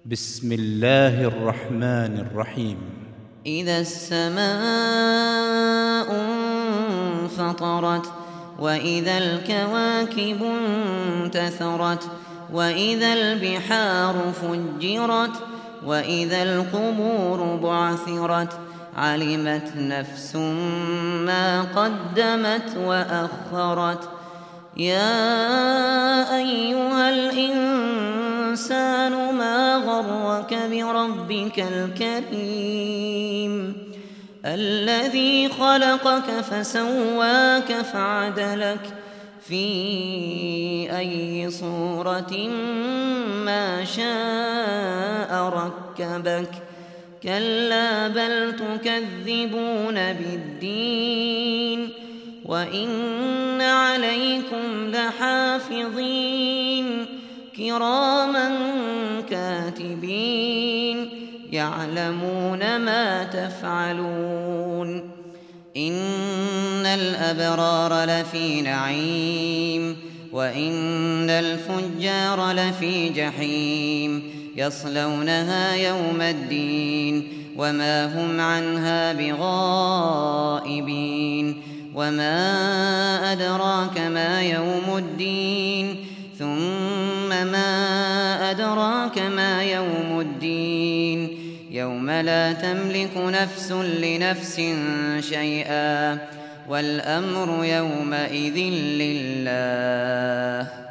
بسم الله الرحمن الرحيم. إذا السماء انفطرت وإذا الكواكب انتثرت وإذا البحار فجرت وإذا القبور بعثرت علمت نفس ما قدمت وأخرت. يا أيها الإنسان ما غرك بربك الكريم الذي خلقك فسواك فعدلك في أي صورة ما شاء ركبك. كلا بل تكذبون بالدين وإن عليكم لحافظين كراما كاتبين يعلمون ما تفعلون. إن الأبرار لفي نعيم وإن الفجار لفي جحيم يصلونها يوم الدين وما هم عنها بغائبين. وما أدراك ما يوم الدين ثم ما أدراك ما يوم الدين يوم لا تملك نفس لنفس شيئا والأمر يومئذ لله.